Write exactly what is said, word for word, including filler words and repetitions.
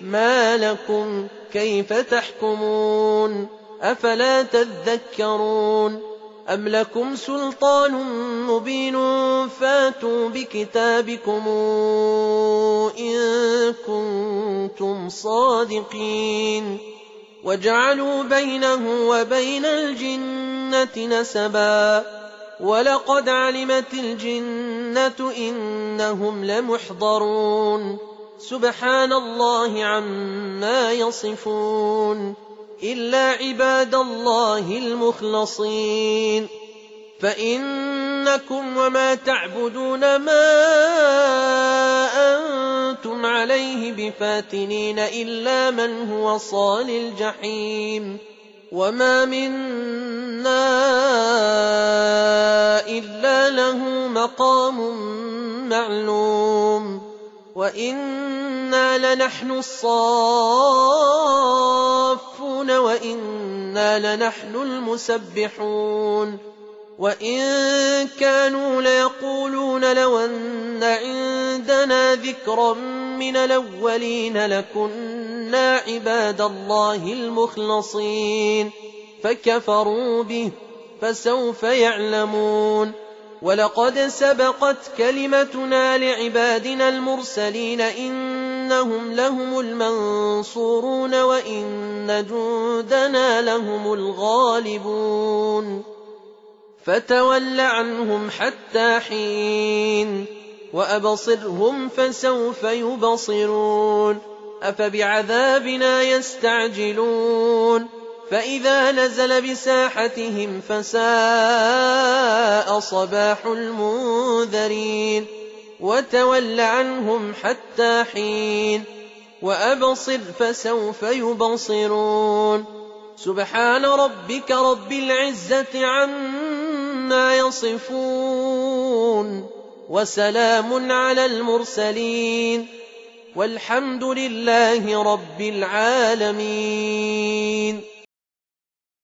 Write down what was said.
ما لكم كيف تحكمون أفلا تذكرون أم لكم سلطان مبين فاتوا بكتابكم إن كنتم صادقين وجعلوا بينه وبين الجنة نسبا ولقد علمت الجنة إنهم لمحضرون سبحان الله عما يصفون إلا عباد الله المخلصين فإنكم وما تعبدون ما أنتم عليه بفاتنين إلا من هو صال الجحيم وما منا إلا له مقام معلوم وإنا لنحن الصافون وإنا لنحن المسبحون وإن كانوا ليقولون لو أن عندنا ذكرا من الأولين لكنا عباد الله المخلصين فكفروا به فسوف يعلمون ولقد سبقت كلمتنا لعبادنا المرسلين إنهم لهم المنصورون وإن جندنا لهم الغالبون فتول عنهم حتى حين وأبصرهم فسوف يبصرون أفبعذابنا يستعجلون فإذا نزل بساحتهم فساء صباح المنذرين وتول عنهم حتى حين وأبصر فسوف يبصرون سبحان ربك رب العزة عما يصفون وسلام على المرسلين والحمد لله رب العالمين.